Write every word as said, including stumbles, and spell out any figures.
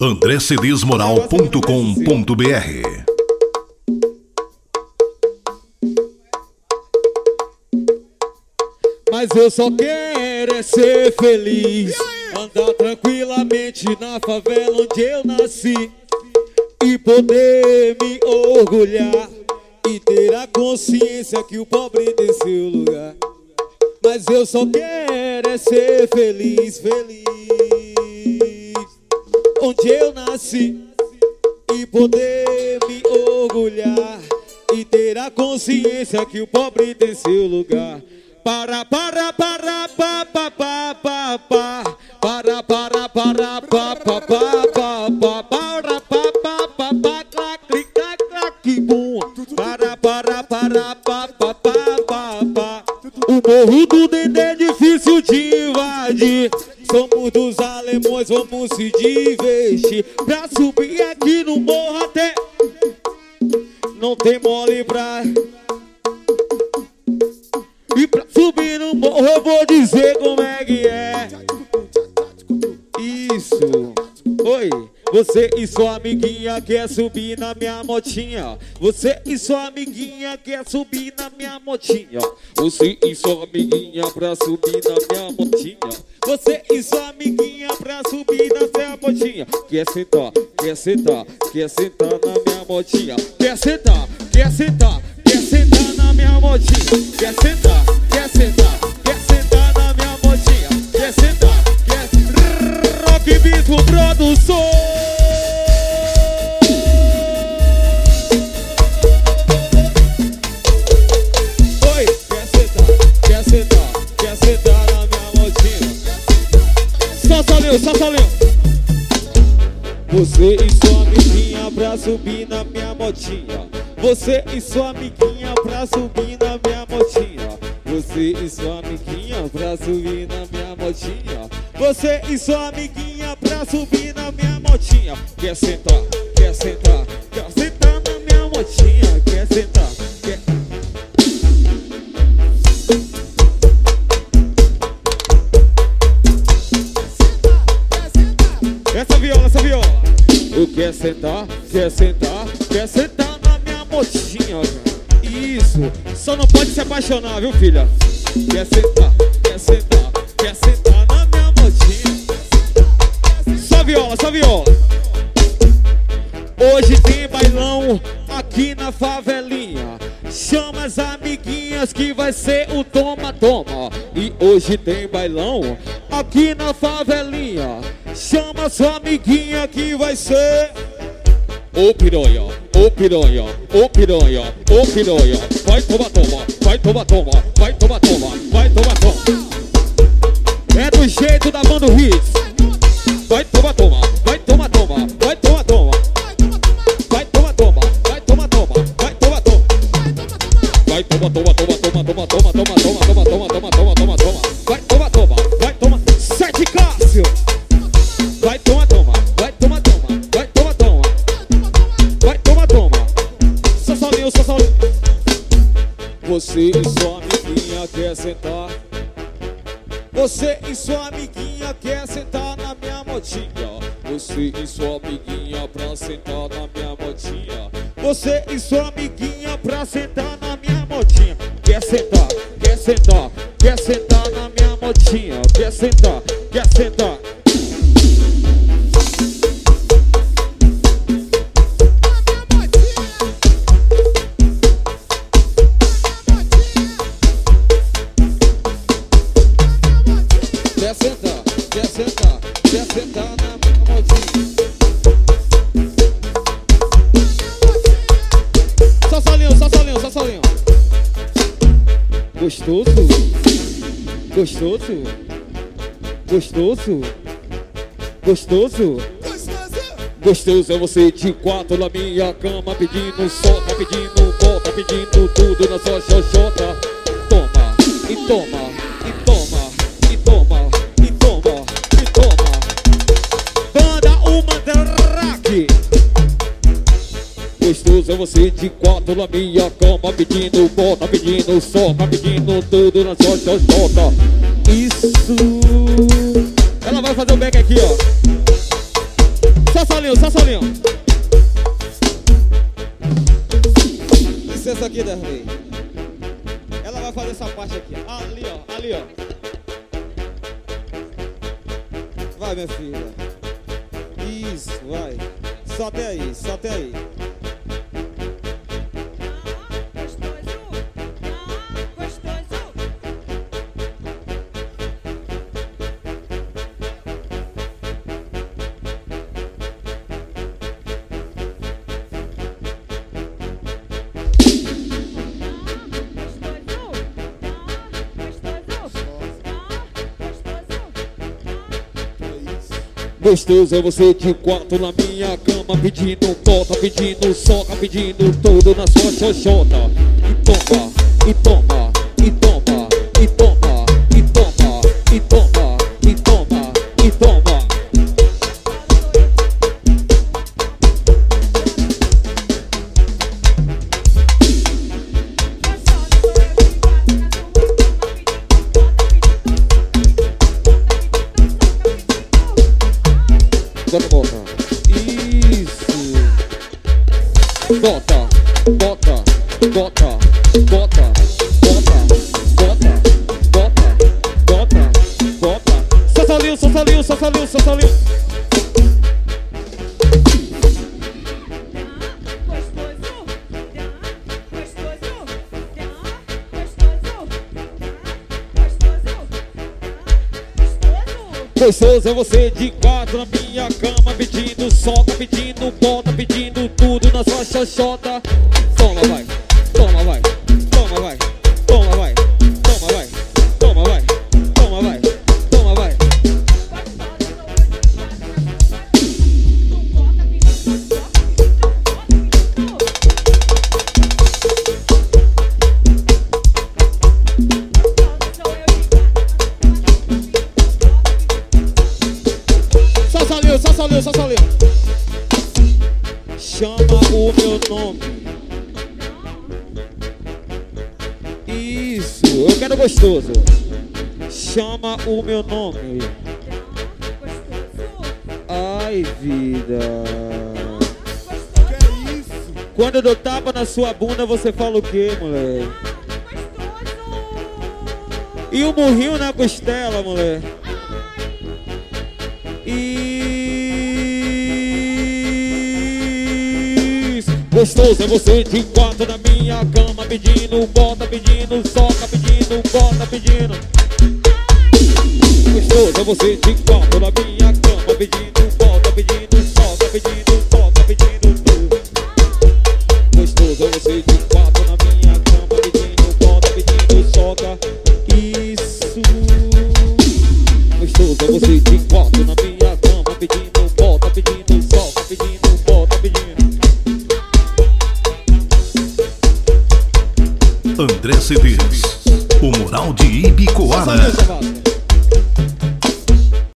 andré cedis moral ponto com ponto br. Mas eu só quero é ser feliz, andar tranquilamente na favela onde eu nasci e poder me orgulhar e ter a consciência que o pobre tem seu lugar. Mas eu só quero é ser feliz, feliz onde eu nasci e poder me orgulhar e ter a consciência que o pobre tem seu lugar. Para, para, para, pa, pa, pa, pa, pa. Para, para, para, pa, pa, pa, pa, pa. Para, pa, pa, pa, pa, clac, clic, clac, clac, bum. Para, para, para, pa, pa, pa, pa, pa. O morro do Dendê é difícil de invadir. Somos dos alemães, vamos se divertir. Pra subir aqui no morro até não tem mole pra... E pra subir no morro eu vou dizer como é que é. Isso. Oi. Você e sua amiguinha quer subir na minha motinha. Você e sua amiguinha quer subir na minha motinha. Você e sua amiguinha pra subir na minha motinha. Você e sua amiguinha pra subir na minha motinha. Quer sentar, quer sentar, quer sentar na minha motinha. Quer sentar, quer sentar, quer sentar na minha motinha. Quer sentar, quer sentar, quer sentar na minha motinha. Quer sentar, quer... Rock Bispo Produção. Oi, quer sentar, quer sentar, quer sentar na minha motinha. Só solinho, só solinho. Você e sua amiguinha pra subir na minha motinha. Você e sua amiguinha pra subir na minha motinha. Você e sua amiguinha pra subir na minha motinha. Você e sua amiguinha pra subir na minha motinha. Quer sentar, quer sentar, quer sentar na minha motinha. Quer sentar, quer... Essa viola, essa viola. Eu quer sentar, quer sentar, quer sentar na minha motinha. Isso, só não pode se apaixonar, viu, filha? Quer sentar, quer sentar, quer sentar na minha motinha. Só viola, só viola. Hoje tem bailão aqui na favelinha. Chama as amiguinhas que vai ser o toma-toma. E hoje tem bailão aqui na favelinha. Chama sua amiguinha que vai ser... Ô piranha, ô piranha, ô piranha, ô piranha. Vai tomar toma, vai tomar toma, vai tomar toma, vai tomar toma. É do jeito da banda Hits. Vai tomar toma, vai tomar toma, vai tomar toma. Vai tomar toma, vai tomar toma, vai tomar toma. Vai tomar toma, toma, toma, toma, toma, toma, toma, toma, toma, toma, toma, toma, toma. Vai tomar toma, vai tomar. Sete Cássio. Vai tomar toma, vai tomar toma, vai tomar toma. Vai tomar toma. Só solinho, só solinho. Você e sua amiguinha quer sentar. Você e sua amiguinha quer sentar na minha motinha. Você e sua amiguinha pra sentar na minha motinha. Você e sua amiguinha pra sentar na minha motinha. Quer sentar, quer sentar, quer sentar na minha motinha. Quer sentar, quer sentar. Quer sentar, quer sentar, quer sentar na minha motinha. Só solinho, só solinho, só solinho. Gostoso? Gostoso? Gostoso? Gostoso? Gostoso é você de quatro na minha cama, pedindo solta, pedindo volta, pedindo tudo na sua xoxota. Toma, e toma, e toma, e toma, e toma, e toma. Banda uma Mandrake. Gostoso é você de quatro na minha cama, pedindo volta, pedindo solta, pedindo tudo na sua xoxota. Isso. Ela vai fazer o back aqui, ó. Só Só solinho, só solinho. Licença aqui, Derlei. Ela vai fazer essa parte aqui. Ali, ó, ali, ó. Vai, minha filha. Isso, vai. Só até aí, só até aí. Gostoso é você de quatro na minha cama, pedindo bota, pedindo soca, pedindo tudo na sua xoxota. E toma, e toma, e toma, e toma, e toma, e toma, e toma, e toma. Bota, bota. Isso. Bota, bota, bota, bota, bota, bota, bota, bota, bota. Só solinho, só solinho, só solinho, só solinho. Gostoso é você de quatro na minha cama, pedindo soca, pedindo bota, pedindo tudo na sua xoxota. Toma, vai, toma, vai, toma, vai, toma, vai, toma, vai, toma, vai, toma, vai, toma, vai. Só solinho, só solinho, só solinho. Chama o meu nome. Isso, eu quero gostoso. Chama o meu nome. Ai, vida. Que isso? Quando eu dou tapa na sua bunda, você fala o quê, moleque? E o murrinho na costela, moleque? Isso. Gostoso é você de quatro na minha cama, pedindo bota, pedindo soca, pedindo bota, pedindo. Gostoso é você de quatro na minha cama, pedindo bota, pedindo soca, pedindo bota, pedindo tudo. Gostoso é você de quatro na minha cama, pedindo bota, pedindo soca. Isso. Gostoso é você de quatro na minha cama, pedindo bota, pedindo soca, pedindo bota, pedindo. André C Ds, o Moral de Ibicoara. Só solinho,